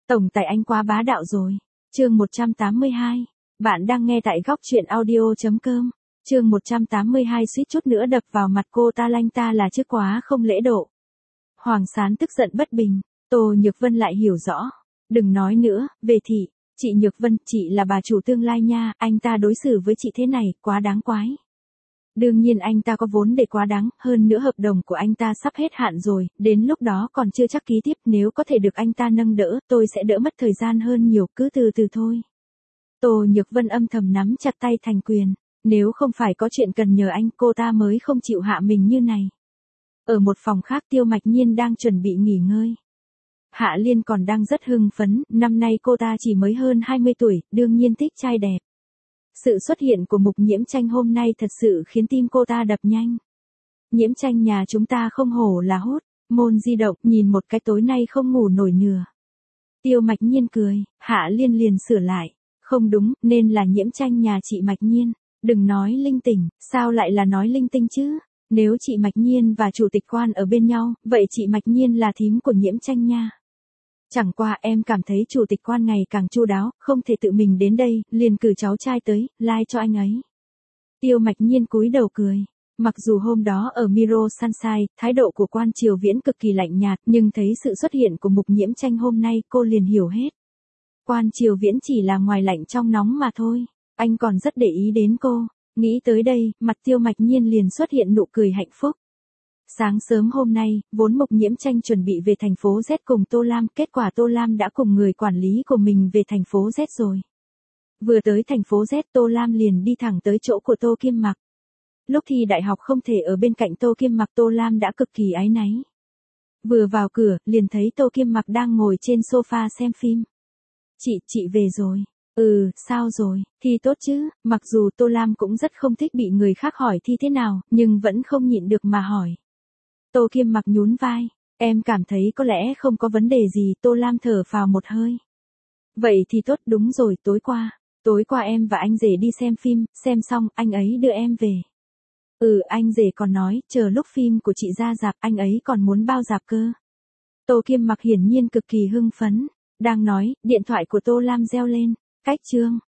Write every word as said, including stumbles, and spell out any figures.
Tổng tài anh quá bá đạo rồi. Chương một trăm tám mươi hai. Bạn đang nghe tại góc truyện audio chấm com. Chương một trăm tám mươi hai suýt chút nữa đập vào mặt cô ta, lanh ta là chứ quá không lễ độ. Hoàng Sán tức giận bất bình. Tô Nhược Vân lại hiểu rõ. Đừng nói nữa, về thị. Chị Nhược Vân, chị là bà chủ tương lai nha, anh ta đối xử với chị thế này, quá đáng quái. Đương nhiên anh ta có vốn để quá đáng, hơn nữa hợp đồng của anh ta sắp hết hạn rồi, đến lúc đó còn chưa chắc ký tiếp, nếu có thể được anh ta nâng đỡ, tôi sẽ đỡ mất thời gian hơn nhiều, cứ từ từ thôi. Tô Nhược Vân âm thầm nắm chặt tay thành quyền, nếu không phải có chuyện cần nhờ anh, cô ta mới không chịu hạ mình như này. Ở một phòng khác, Tiêu Mạch Nhiên đang chuẩn bị nghỉ ngơi. Hạ Liên còn đang rất hưng phấn, năm nay cô ta chỉ mới hơn hai mươi tuổi, đương nhiên thích trai đẹp. Sự xuất hiện của Mục Nhiễm Tranh hôm nay thật sự khiến tim cô ta đập nhanh. Nhiễm Tranh nhà chúng ta không hổ là hốt, môn di động, nhìn một cái tối nay không ngủ nổi nửa. Tiêu Mạch Nhiên cười, Hạ Liên liền sửa lại, không đúng, nên là Nhiễm Tranh nhà chị Mạch Nhiên, đừng nói linh tinh, sao lại là nói linh tinh chứ? Nếu chị Mạch Nhiên và chủ tịch Quan ở bên nhau, vậy chị Mạch Nhiên là thím của Nhiễm Tranh nha. Chẳng qua em cảm thấy chủ tịch Quan ngày càng chu đáo, không thể tự mình đến đây, liền cử cháu trai tới, like cho anh ấy. Tiêu Mạch Nhiên cúi đầu cười. Mặc dù hôm đó ở Miro Sunshine, thái độ của Quan Triều Viễn cực kỳ lạnh nhạt, nhưng thấy sự xuất hiện của Mục Nhiễm Tranh hôm nay, cô liền hiểu hết. Quan Triều Viễn chỉ là ngoài lạnh trong nóng mà thôi, anh còn rất để ý đến cô. Nghĩ tới đây, mặt Tiêu Mạch Nhiên liền xuất hiện nụ cười hạnh phúc. Sáng sớm hôm nay, vốn Mục Nhiễm Tranh chuẩn bị về thành phố Z cùng Tô Lam, kết quả Tô Lam đã cùng người quản lý của mình về thành phố Z rồi. Vừa tới thành phố Z, Tô Lam liền đi thẳng tới chỗ của Tô Kim Mặc. Lúc thi đại học không thể ở bên cạnh Tô Kim Mặc, Tô Lam đã cực kỳ áy náy. Vừa vào cửa, liền thấy Tô Kim Mặc đang ngồi trên sofa xem phim. Chị, chị về rồi. Ừ, sao rồi, thi tốt chứ? Mặc dù Tô Lam cũng rất không thích bị người khác hỏi thi thế nào, nhưng vẫn không nhịn được mà hỏi. Tô Kim Mặc nhún vai, em cảm thấy có lẽ không có vấn đề gì, Tô Lam thở phào một hơi. Vậy thì tốt, đúng rồi, tối qua, tối qua em và anh rể đi xem phim, xem xong, anh ấy đưa em về. Ừ, anh rể còn nói, chờ lúc phim của chị ra rạp, anh ấy còn muốn bao rạp cơ. Tô Kim Mặc hiển nhiên cực kỳ hưng phấn, đang nói, điện thoại của Tô Lam reo lên, cách chương,